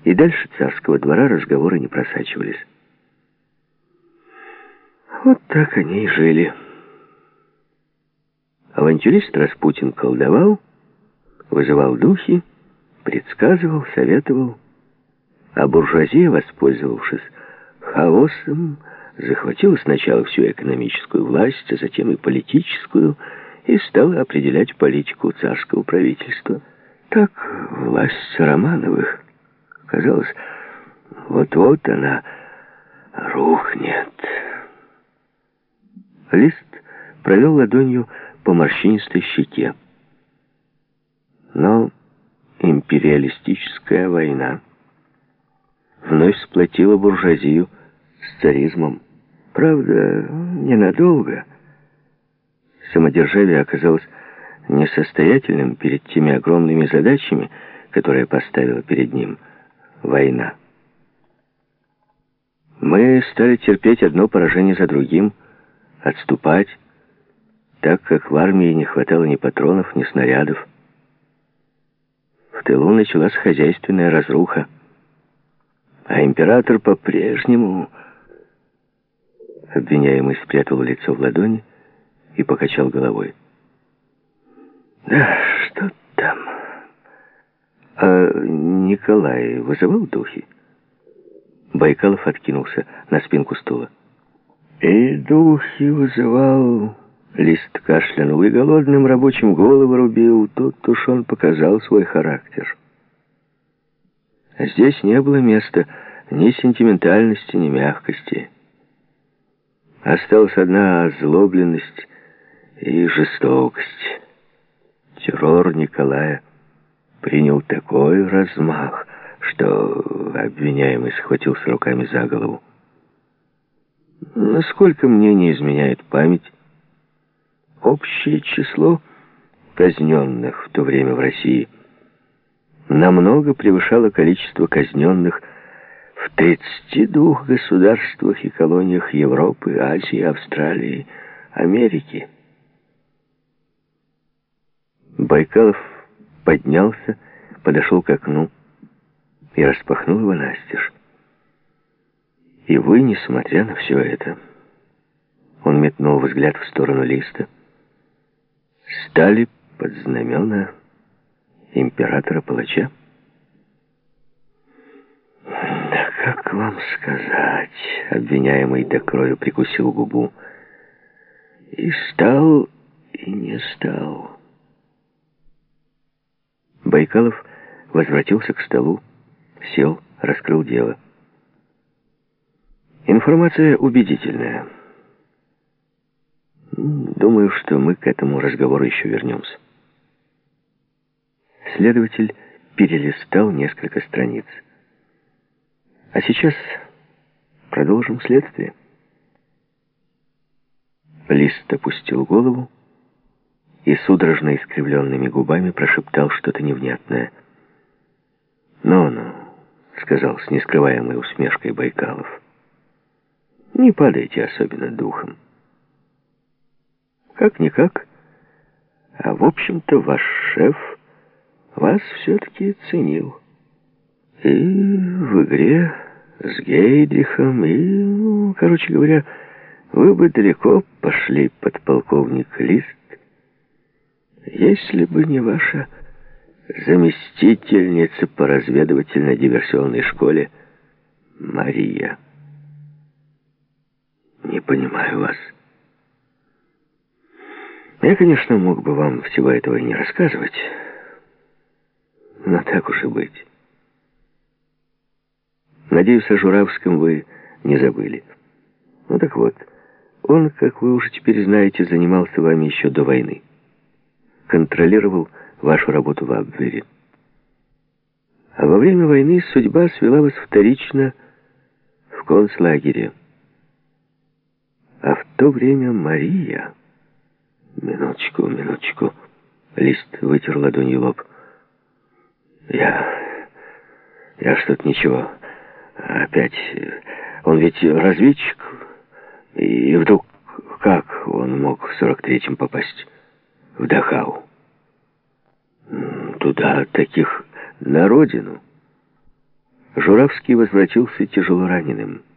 и дальше царского двора разговоры не просачивались. Вот так они и жили. Авантюрист Распутин колдовал, вызывал духи, предсказывал, советовал, а буржуазия, воспользовавшись хаосом, захватила сначала всю экономическую власть, а затем и политическую, и стала определять политику царского правительства. Так власть Романовых, казалось, вот-вот она рухнет. Лист провел ладонью по морщинистой щеке. Но империалистическая война вновь сплотила буржуазию с царизмом. Правда, ненадолго. Самодержавие оказалось несостоятельным перед теми огромными задачами, которые поставила перед ним война. Мы стали терпеть одно поражение за другим, отступать, так как в армии не хватало ни патронов, ни снарядов. В тылу началась хозяйственная разруха, а император по-прежнему... Обвиняемый спрятал лицо в ладони и покачал головой. Да, что там? А Николай вызывал духи? Байкалов откинулся на спинку стула. И духи вызывал... Лист кашлянул, и голодным рабочим голову рубил. Тут уж он показал свой характер. Здесь не было места ни сентиментальности, ни мягкости. Осталась одна озлобленность и жестокость. Террор Николая принял такой размах, что обвиняемый схватился руками за голову. Насколько мне не изменяет память, общее число казненных в то время в России намного превышало количество казненных в 32 государствах и колониях Европы, Азии, Австралии, Америки. Байкалов поднялся, подошел к окну и распахнул его настежь. И вы, несмотря на все это, он метнул взгляд в сторону Листа, стали под знамена императора-палача? Да как вам сказать? Обвиняемый до крови прикусил губу. И стал, и не стал. Байкалов возвратился к столу, сел, раскрыл дело. Информация убедительная. Думаю, что мы к этому разговору еще вернемся. Следователь перелистал несколько страниц. А сейчас продолжим следствие. Лист опустил голову и судорожно искривленными губами прошептал что-то невнятное. «Ну-ну», — сказал с нескрываемой усмешкой Байкалов, — «не падайте особенно духом. Как-никак, а в общем-то ваш шеф вас все-таки ценил. И в игре с Гейдрихом, и, короче говоря, вы бы далеко пошли, подполковник Лист, если бы не ваша заместительница по разведывательно-диверсионной школе Мария. Не понимаю вас. Я, конечно, мог бы вам всего этого и не рассказывать, но так уж и быть. Надеюсь, о Журавском вы не забыли. Ну так вот, он, как вы уже теперь знаете, занимался вами еще до войны. Контролировал вашу работу в Абвере. А во время войны судьба свела вас вторично в концлагере. А в то время Мария... Минуточку. Лист вытер ладонью лоб. Я что-то ничего. Опять. Он ведь разведчик. И вдруг как он мог в 43-м попасть в Дахау? Туда таких на родину. Журавский возвратился тяжело раненым.